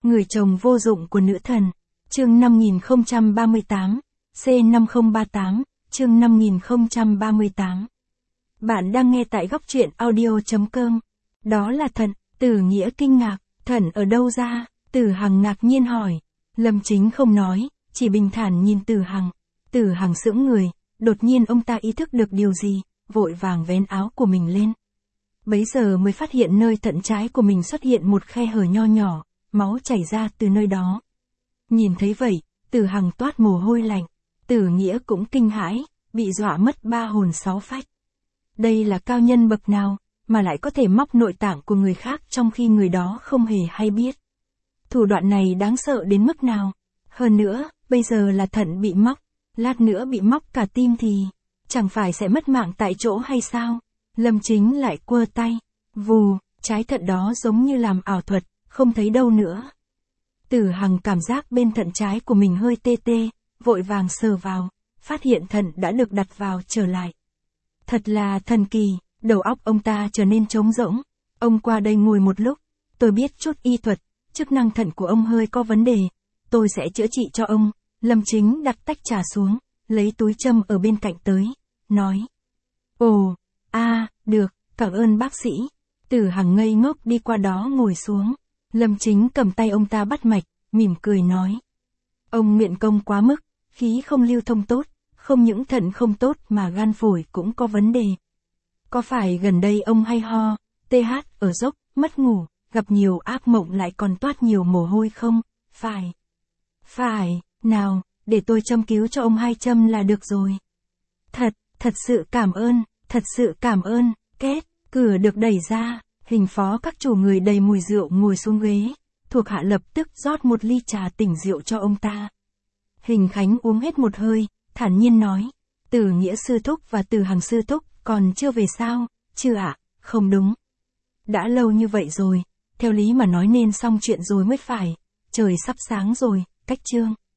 Người chồng vô dụng của nữ thần. Chương 5038, C5038, chương 5038. Bạn đang nghe tại góc truyện audio.com. Đó là Thận. Tử Nghĩa kinh ngạc, Thận ở đâu ra? Tử Hằng ngạc nhiên hỏi. Lâm Chính không nói, chỉ bình thản nhìn Tử Hằng. Tử Hằng sững người, đột nhiên ông ta ý thức được điều gì, vội vàng vén áo của mình lên. Bấy giờ mới phát hiện nơi thận trái của mình xuất hiện một khe hở nho nhỏ, máu chảy ra từ nơi đó. Nhìn thấy vậy, Tử Hằng toát mồ hôi lạnh. Tử Nghĩa cũng kinh hãi, bị dọa mất 3 hồn 6 phách. Đây là cao nhân bậc nào, mà lại có thể móc nội tạng của người khác trong khi người đó không hề hay biết. Thủ đoạn này đáng sợ đến mức nào? Hơn nữa, bây giờ là thận bị móc, lát nữa bị móc cả tim thì, chẳng phải sẽ mất mạng tại chỗ hay sao? Lâm Chính lại quơ tay, vù, trái thận đó giống như làm ảo thuật, không thấy đâu nữa. Tử Hằng cảm giác bên thận trái của mình hơi tê tê, vội vàng sờ vào, phát hiện thận đã được đặt vào trở lại. Thật là thần kỳ, đầu óc ông ta trở nên trống rỗng. Ông qua đây ngồi một lúc, tôi biết chút y thuật, chức năng thận của ông hơi có vấn đề, tôi sẽ chữa trị cho ông. Lâm Chính đặt tách trà xuống, lấy túi châm ở bên cạnh tới, nói. Ồ, được, cảm ơn bác sĩ. Tử Hằng ngây ngốc đi qua đó ngồi xuống. Lâm Chính cầm tay ông ta bắt mạch, mỉm cười nói. Ông miệng công quá mức, khí không lưu thông tốt, không những thận không tốt mà gan phổi cũng có vấn đề. Có phải gần đây ông hay ho, TH ở dốc, mất ngủ, gặp nhiều ác mộng lại còn toát nhiều mồ hôi không? Phải, nào, để tôi châm cứu cho ông 2 châm là được rồi. Thật sự cảm ơn, két, cửa được đẩy ra, Hình phó các chủ người đầy mùi rượu ngồi xuống ghế, thuộc hạ lập tức rót một ly trà tỉnh rượu cho ông ta. Hình Khánh uống hết một hơi, thản nhiên nói, Tử Nghĩa sư thúc và Tử Hằng sư thúc còn chưa về sao? Chưa ạ? Không đúng. Đã lâu như vậy rồi, theo lý mà nói nên xong chuyện rồi mới phải, trời sắp sáng rồi, cách chương.